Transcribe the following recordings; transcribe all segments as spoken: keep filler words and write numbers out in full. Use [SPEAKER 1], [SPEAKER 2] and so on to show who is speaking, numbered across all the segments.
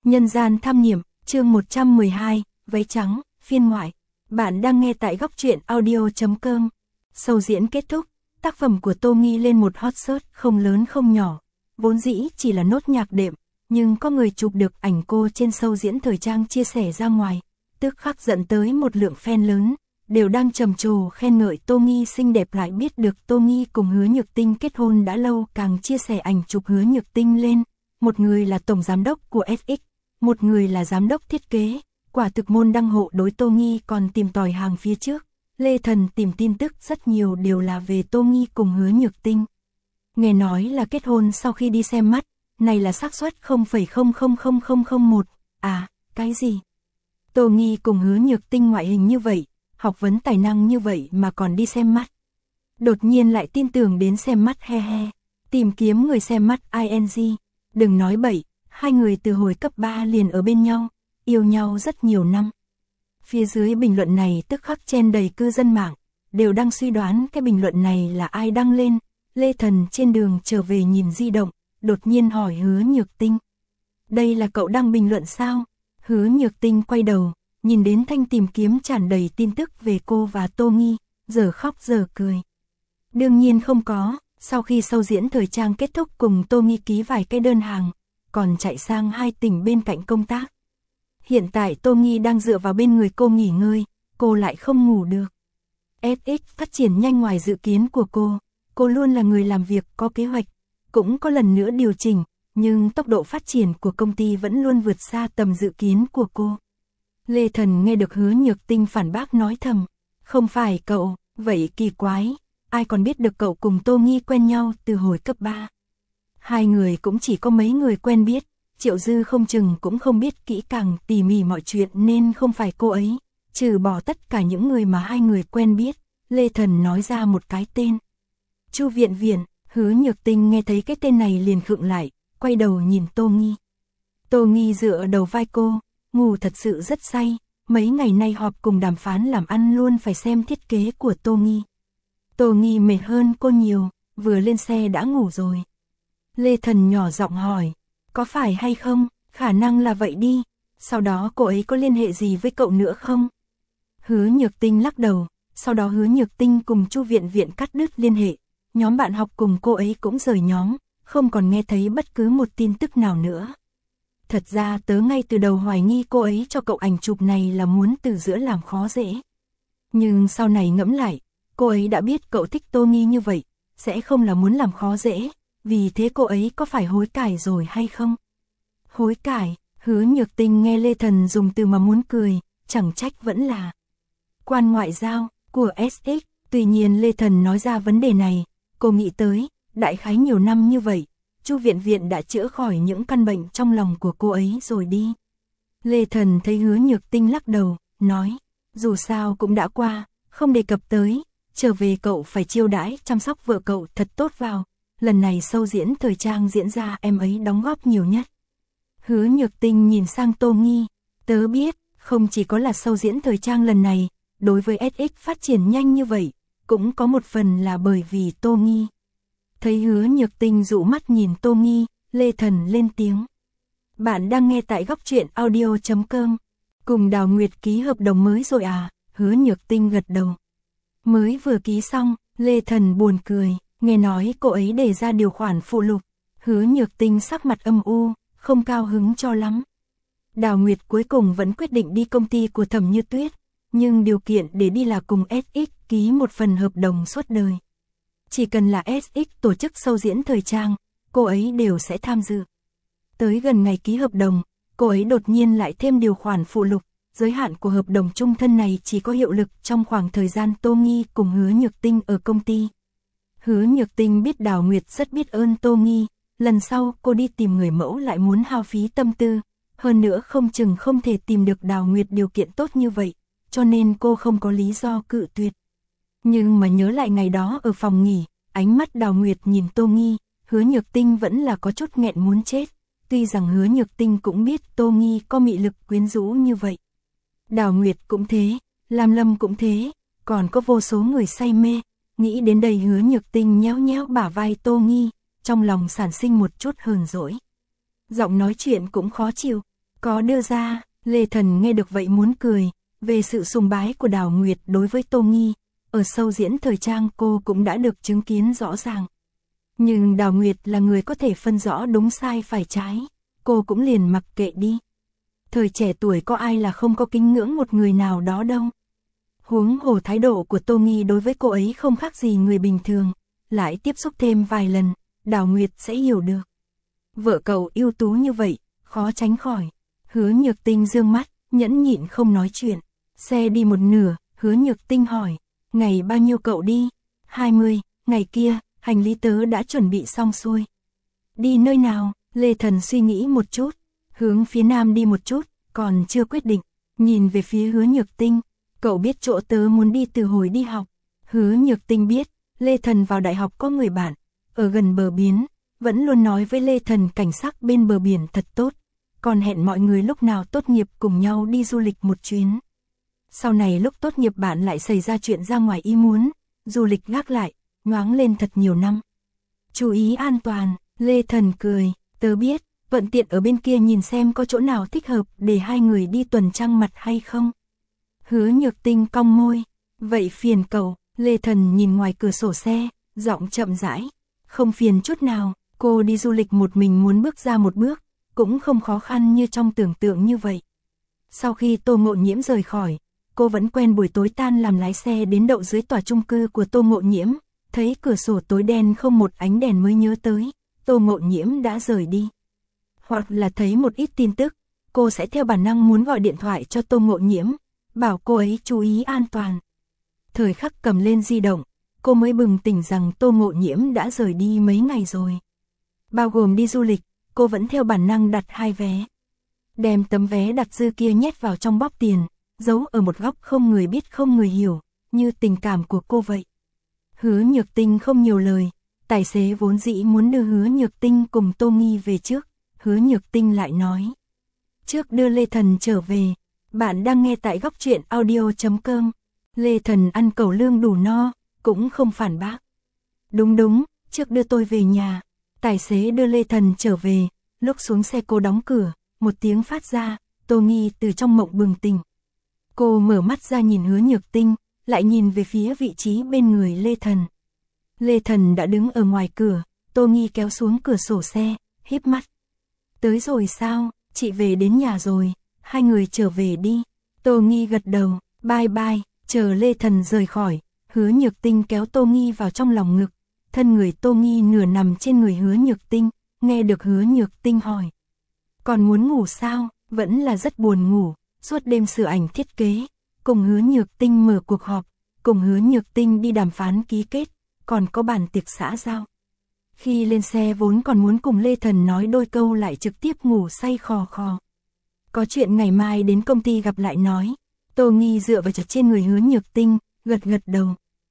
[SPEAKER 1] Nhân gian tham nghiệm, chương một trăm mười hai, váy trắng, phiên ngoại. Bạn đang nghe tại góc truyện audio chấm com. Show diễn kết thúc, tác phẩm của Tô Nghi lên một hot search không lớn không nhỏ. Vốn dĩ chỉ là nốt nhạc đệm, nhưng có người chụp được ảnh cô trên show diễn thời trang chia sẻ ra ngoài, tức khắc dẫn tới một lượng fan lớn, đều đang trầm trồ khen ngợi Tô Nghi xinh đẹp. Lại biết được Tô Nghi cùng Hứa Nhược Tinh kết hôn đã lâu, càng chia sẻ ảnh chụp Hứa Nhược Tinh lên. Một người là tổng giám đốc của ét ích, một người là giám đốc thiết kế. Quả thực môn đăng hộ đối. Tô Nghi còn tìm tòi hàng phía trước. Lê Thần tìm tin tức rất nhiều đều là về Tô Nghi cùng Hứa Nhược Tinh. Nghe nói là kết hôn sau khi đi xem mắt, này là xác suất không phẩy không không không không không một. À, cái gì? Tô Nghi cùng Hứa Nhược Tinh ngoại hình như vậy, học vấn tài năng như vậy mà còn đi xem mắt. Đột nhiên lại tin tưởng đến xem mắt, he he. Tìm kiếm người xem mắt ing. Đừng nói bậy, hai người từ hồi cấp ba liền ở bên nhau, yêu nhau rất nhiều năm. Phía dưới bình luận này tức khắc chen đầy cư dân mạng, đều đang suy đoán cái bình luận này là ai đăng lên. Lê Thần trên đường trở về nhìn di động, đột nhiên hỏi Hứa Nhược Tinh. Đây là cậu đăng bình luận sao? Hứa Nhược Tinh quay đầu, nhìn đến thanh tìm kiếm tràn đầy tin tức về cô và Tô Nghi, giờ khóc giờ cười. Đương nhiên không có, sau khi show diễn thời trang kết thúc cùng Tô Nghi ký vài cái đơn hàng, còn chạy sang hai tỉnh bên cạnh công tác. Hiện tại Tô Nghi đang dựa vào bên người cô nghỉ ngơi, cô lại không ngủ được. ét ích phát triển nhanh ngoài dự kiến của cô, cô luôn là người làm việc có kế hoạch, cũng có lần nữa điều chỉnh, nhưng tốc độ phát triển của công ty vẫn luôn vượt xa tầm dự kiến của cô. Lê Thần nghe được Hứa Nhược Tinh phản bác nói thầm, không phải cậu, vậy kỳ quái, ai còn biết được cậu cùng Tô Nghi quen nhau từ hồi cấp ba. Hai người cũng chỉ có mấy người quen biết, Triệu Dư không chừng cũng không biết kỹ càng tỉ mỉ mọi chuyện nên không phải cô ấy, trừ bỏ tất cả những người mà hai người quen biết. Lê Thần nói ra một cái tên. Chu Viện Viện. Hứa Nhược Tinh nghe thấy cái tên này liền khựng lại, quay đầu nhìn Tô Nghi. Tô Nghi dựa đầu vai cô, ngủ thật sự rất say, mấy ngày nay họp cùng đàm phán làm ăn luôn phải xem thiết kế của Tô Nghi. Tô Nghi mệt hơn cô nhiều, vừa lên xe đã ngủ rồi. Lê Thần nhỏ giọng hỏi, có phải hay không? Khả năng là vậy đi, sau đó cô ấy có liên hệ gì với cậu nữa không? Hứa Nhược Tinh lắc đầu, sau đó Hứa Nhược Tinh cùng Chu Viện Viện cắt đứt liên hệ. Nhóm bạn học cùng cô ấy cũng rời nhóm, không còn nghe thấy bất cứ một tin tức nào nữa. Thật ra tớ ngay từ đầu hoài nghi cô ấy cho cậu ảnh chụp này là muốn từ giữa làm khó dễ. Nhưng sau này ngẫm lại, cô ấy đã biết cậu thích Tô Nghi như vậy, sẽ không là muốn làm khó dễ, vì thế cô ấy có phải hối cải rồi hay không? Hối cải, Hứa Nhược Tinh nghe Lê Thần dùng từ mà muốn cười, chẳng trách vẫn là quan ngoại giao của ét ích. Tuy nhiên Lê Thần nói ra vấn đề này, cô nghĩ tới, đại khái nhiều năm như vậy, Chu Viện Viện đã chữa khỏi những căn bệnh trong lòng của cô ấy rồi đi. Lê Thần thấy Hứa Nhược Tinh lắc đầu, nói, dù sao cũng đã qua, không đề cập tới, trở về cậu phải chiêu đãi chăm sóc vợ cậu thật tốt vào, lần này show diễn thời trang diễn ra em ấy đóng góp nhiều nhất. Hứa Nhược Tinh nhìn sang Tô Nghi, tớ biết, không chỉ có là show diễn thời trang lần này, đối với ét ích phát triển nhanh như vậy, cũng có một phần là bởi vì Tô Nghi. Thấy Hứa Nhược Tinh dụ mắt nhìn Tô Nghi, Lê Thần lên tiếng. Bạn đang nghe tại góc truyện audio chấm com. Cùng Đào Nguyệt ký hợp đồng mới rồi à? Hứa Nhược Tinh gật đầu. Mới vừa ký xong, Lê Thần buồn cười, nghe nói cô ấy đề ra điều khoản phụ lục. Hứa Nhược Tinh sắc mặt âm u, không cao hứng cho lắm. Đào Nguyệt cuối cùng vẫn quyết định đi công ty của Thẩm Như Tuyết, nhưng điều kiện để đi là cùng ét ích ký một phần hợp đồng suốt đời. Chỉ cần là ét ích tổ chức show diễn thời trang, cô ấy đều sẽ tham dự. Tới gần ngày ký hợp đồng, cô ấy đột nhiên lại thêm điều khoản phụ lục, giới hạn của hợp đồng chung thân này chỉ có hiệu lực trong khoảng thời gian Tô Nghi cùng Hứa Nhược Tinh ở công ty. Hứa Nhược Tinh biết Đào Nguyệt rất biết ơn Tô Nghi, lần sau cô đi tìm người mẫu lại muốn hao phí tâm tư, hơn nữa không chừng không thể tìm được Đào Nguyệt điều kiện tốt như vậy, cho nên cô không có lý do cự tuyệt. Nhưng mà nhớ lại ngày đó ở phòng nghỉ, ánh mắt Đào Nguyệt nhìn Tô Nghi, Hứa Nhược Tinh vẫn là có chút nghẹn muốn chết, tuy rằng Hứa Nhược Tinh cũng biết Tô Nghi có mị lực quyến rũ như vậy. Đào Nguyệt cũng thế, Lam Lâm cũng thế, còn có vô số người say mê. Nghĩ đến đây Hứa Nhược Tinh nhéo nhéo bả vai Tô Nghi, trong lòng sản sinh một chút hờn dỗi. Giọng nói chuyện cũng khó chịu, có đưa ra. Lê Thần nghe được vậy muốn cười, về sự sùng bái của Đào Nguyệt đối với Tô Nghi, ở show diễn thời trang cô cũng đã được chứng kiến rõ ràng. Nhưng Đào Nguyệt là người có thể phân rõ đúng sai phải trái, cô cũng liền mặc kệ đi. Thời trẻ tuổi có ai là không có kính ngưỡng một người nào đó đâu. Huống hồ thái độ của Tô Nghi đối với cô ấy không khác gì người bình thường, lại tiếp xúc thêm vài lần, Đào Nguyệt sẽ hiểu được. Vợ cậu ưu tú như vậy, khó tránh khỏi. Hứa Nhược Tinh dương mắt, nhẫn nhịn không nói chuyện. Xe đi một nửa, Hứa Nhược Tinh hỏi, ngày bao nhiêu cậu đi? hai mươi, ngày kia, hành lý tớ đã chuẩn bị xong xuôi. Đi nơi nào? Lê Thần suy nghĩ một chút, hướng phía nam đi một chút, còn chưa quyết định. Nhìn về phía Hứa Nhược Tinh, cậu biết chỗ tớ muốn đi từ hồi đi học. Hứa Nhược Tinh biết, Lê Thần vào đại học có người bạn, ở gần bờ biển, vẫn luôn nói với Lê Thần cảnh sắc bên bờ biển thật tốt, còn hẹn mọi người lúc nào tốt nghiệp cùng nhau đi du lịch một chuyến. Sau này lúc tốt nghiệp bạn lại xảy ra chuyện ra ngoài ý muốn, du lịch gác lại, nhoáng lên thật nhiều năm. Chú ý an toàn, Lê Thần cười, tớ biết, vận tiện ở bên kia nhìn xem có chỗ nào thích hợp để hai người đi tuần trăng mật hay không. Hứa Nhược Tinh cong môi, vậy phiền cậu. Lê Thần nhìn ngoài cửa sổ xe, giọng chậm rãi, không phiền chút nào, cô đi du lịch một mình muốn bước ra một bước, cũng không khó khăn như trong tưởng tượng như vậy. Sau khi Tô Ngộ Nhiễm rời khỏi, cô vẫn quen buổi tối tan làm lái xe đến đậu dưới tòa chung cư của Tô Ngộ Nhiễm, thấy cửa sổ tối đen không một ánh đèn mới nhớ tới, Tô Ngộ Nhiễm đã rời đi. Hoặc là thấy một ít tin tức, cô sẽ theo bản năng muốn gọi điện thoại cho Tô Ngộ Nhiễm, bảo cô ấy chú ý an toàn. Thời khắc cầm lên di động, cô mới bừng tỉnh rằng Tô Ngộ Nhiễm đã rời đi mấy ngày rồi. Bao gồm đi du lịch, cô vẫn theo bản năng đặt hai vé. Đem tấm vé đặt dư kia nhét vào trong bóp tiền, giấu ở một góc không người biết không người hiểu, như tình cảm của cô vậy. Hứa Nhược Tinh không nhiều lời, tài xế vốn dĩ muốn đưa Hứa Nhược Tinh cùng Tô Nghi về trước, Hứa Nhược Tinh lại nói. Trước đưa Lê Thần trở về, bạn đang nghe tại góc truyện audio chấm com. Lê Thần ăn cẩu lương đủ no, cũng không phản bác. Đúng đúng, trước đưa tôi về nhà. Tài xế đưa Lê Thần trở về, lúc xuống xe cô đóng cửa, một tiếng phát ra, Tô Nghi từ trong mộng bừng tỉnh. Cô mở mắt ra nhìn Hứa Nhược Tinh, lại nhìn về phía vị trí bên người Lê Thần. Lê Thần đã đứng ở ngoài cửa, Tô Nghi kéo xuống cửa sổ xe, híp mắt. Tới rồi sao, chị về đến nhà rồi, hai người trở về đi. Tô Nghi gật đầu, bye bye. Chờ Lê Thần rời khỏi, Hứa Nhược Tinh kéo Tô Nghi vào trong lòng ngực, thân người Tô Nghi nửa nằm trên người Hứa Nhược Tinh, nghe được Hứa Nhược Tinh hỏi. Còn muốn ngủ sao? Vẫn là rất buồn ngủ, suốt đêm sửa ảnh thiết kế, cùng Hứa Nhược Tinh mở cuộc họp, cùng Hứa Nhược Tinh đi đàm phán ký kết, còn có bản tiệc xã giao. Khi lên xe vốn còn muốn cùng Lê Thần nói đôi câu lại trực tiếp ngủ say khò khò. Có chuyện ngày mai đến công ty gặp lại nói. Tô Nghi dựa vào chặt trên người Hứa Nhược Tinh, gật gật đầu.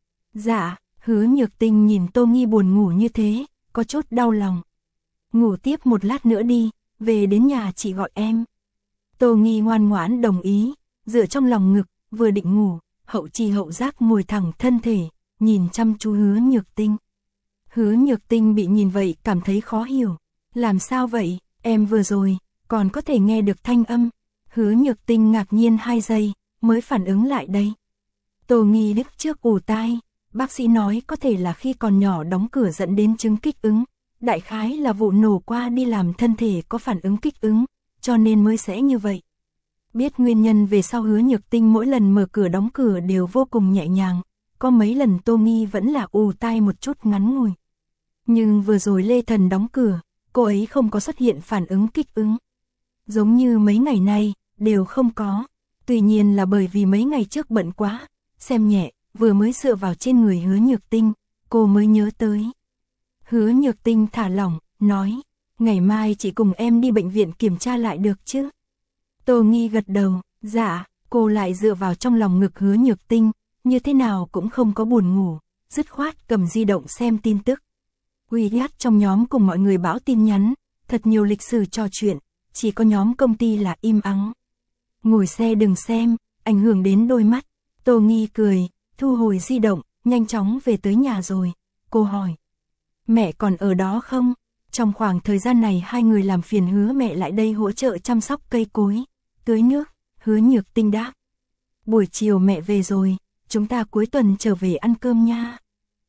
[SPEAKER 1] Dạ, Hứa Nhược Tinh nhìn Tô Nghi buồn ngủ như thế, có chút đau lòng. Ngủ tiếp một lát nữa đi, về đến nhà chị gọi em. Tô Nghi ngoan ngoãn đồng ý, dựa trong lòng ngực, vừa định ngủ, hậu trì hậu giác ngồi thẳng thân thể, nhìn chăm chú Hứa Nhược Tinh. Hứa Nhược Tinh bị nhìn vậy cảm thấy khó hiểu. Làm sao vậy, em vừa rồi, còn có thể nghe được thanh âm. Hứa Nhược Tinh ngạc nhiên hai giây, mới phản ứng lại đây. Tô Nghi lúc trước ù tai, bác sĩ nói có thể là khi còn nhỏ đóng cửa dẫn đến chứng kích ứng, đại khái là vụ nổ qua đi làm thân thể có phản ứng kích ứng, cho nên mới sẽ như vậy. Biết nguyên nhân về sau Hứa Nhược Tinh mỗi lần mở cửa đóng cửa đều vô cùng nhẹ nhàng, có mấy lần Tô Nghi vẫn là ù tai một chút ngắn ngủi. Nhưng vừa rồi Lê Thần đóng cửa, cô ấy không có xuất hiện phản ứng kích ứng. Giống như mấy ngày nay, đều không có. Tuy nhiên là bởi vì mấy ngày trước bận quá, xem nhẹ, vừa mới dựa vào trên người Hứa Nhược Tinh, cô mới nhớ tới. Hứa Nhược Tinh thả lỏng, nói, ngày mai chị cùng em đi bệnh viện kiểm tra lại được chứ? Tô Nghi gật đầu, dạ, cô lại dựa vào trong lòng ngực Hứa Nhược Tinh, như thế nào cũng không có buồn ngủ, dứt khoát cầm di động xem tin tức. Quy nhắc trong nhóm cùng mọi người báo tin nhắn, thật nhiều lịch sử trò chuyện, chỉ có nhóm công ty là im ắng. Ngồi xe đừng xem, ảnh hưởng đến đôi mắt. Tô Nghi cười, thu hồi di động, nhanh chóng về tới nhà rồi. Cô hỏi, mẹ còn ở đó không? Trong khoảng thời gian này hai người làm phiền Hứa mẹ lại đây hỗ trợ chăm sóc cây cối, tưới nước. Hứa Nhược Tinh đáp. Buổi chiều mẹ về rồi, chúng ta cuối tuần trở về ăn cơm nha.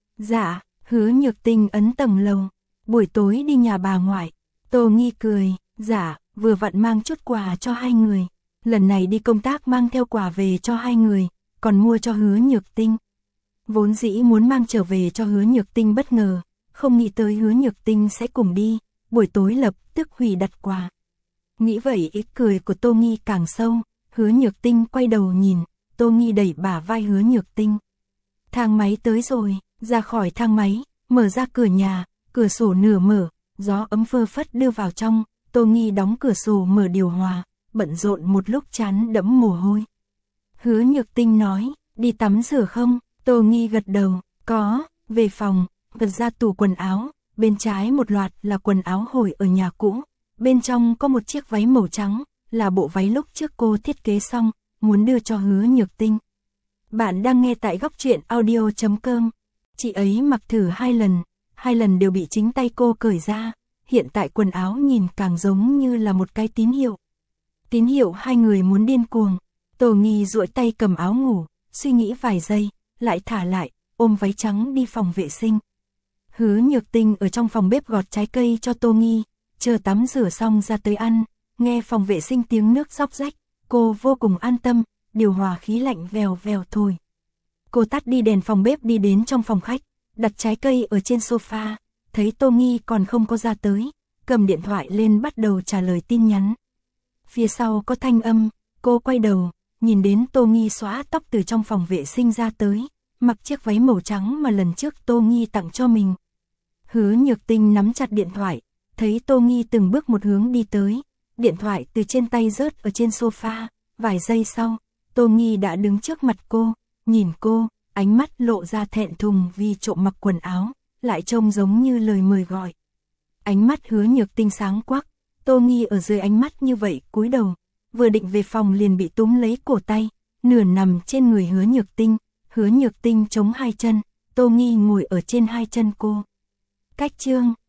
[SPEAKER 1] Dạ, Hứa Nhược Tinh ấn tầng lầu, buổi tối đi nhà bà ngoại. Tô Nghi cười, dạ, vừa vặn mang chút quà cho hai người. Lần này đi công tác mang theo quà về cho hai người, còn mua cho Hứa Nhược Tinh. Vốn dĩ muốn mang trở về cho Hứa Nhược Tinh bất ngờ, không nghĩ tới Hứa Nhược Tinh sẽ cùng đi, buổi tối lập tức hủy đặt quà. Nghĩ vậy ý cười của Tô Nghi càng sâu, Hứa Nhược Tinh quay đầu nhìn, Tô Nghi đẩy bả vai Hứa Nhược Tinh. Thang máy tới rồi, ra khỏi thang máy, mở ra cửa nhà, cửa sổ nửa mở, gió ấm phơ phất đưa vào trong, Tô Nghi đóng cửa sổ mở điều hòa, bận rộn một lúc chán đẫm mồ hôi. Hứa Nhược Tinh nói, đi tắm rửa không? Tô Nghi gật đầu, có, về phòng, gật ra tủ quần áo, bên trái một loạt là quần áo hồi ở nhà cũ, bên trong có một chiếc váy màu trắng, là bộ váy lúc trước cô thiết kế xong, muốn đưa cho Hứa Nhược Tinh. Bạn đang nghe tại góc truyện audio chấm com. Chị ấy mặc thử hai lần, hai lần đều bị chính tay cô cởi ra, hiện tại quần áo nhìn càng giống như là một cái tín hiệu. Tín hiệu hai người muốn điên cuồng. Tô Nghi duỗi tay cầm áo ngủ, suy nghĩ vài giây, lại thả lại, ôm váy trắng đi phòng vệ sinh. Hứa Nhược Tinh ở trong phòng bếp gọt trái cây cho Tô Nghi, chờ tắm rửa xong ra tới ăn, nghe phòng vệ sinh tiếng nước róc rách, cô vô cùng an tâm, điều hòa khí lạnh vèo vèo thổi. Cô tắt đi đèn phòng bếp đi đến trong phòng khách, đặt trái cây ở trên sofa, thấy Tô Nghi còn không có ra tới, cầm điện thoại lên bắt đầu trả lời tin nhắn. Phía sau có thanh âm, cô quay đầu, nhìn đến Tô Nghi xõa tóc từ trong phòng vệ sinh ra tới, mặc chiếc váy màu trắng mà lần trước Tô Nghi tặng cho mình. Hứa Nhược Tinh nắm chặt điện thoại, thấy Tô Nghi từng bước một hướng đi tới, điện thoại từ trên tay rớt ở trên sofa, vài giây sau, Tô Nghi đã đứng trước mặt cô, nhìn cô, ánh mắt lộ ra thẹn thùng vì trộm mặc quần áo, lại trông giống như lời mời gọi. Ánh mắt Hứa Nhược Tinh sáng quắc, Tô Nghi ở dưới ánh mắt như vậy cúi đầu, vừa định về phòng liền bị túm lấy cổ tay, nửa nằm trên người Hứa Nhược Tinh, Hứa Nhược Tinh chống hai chân, Tô Nghi ngồi ở trên hai chân cô. Cách chương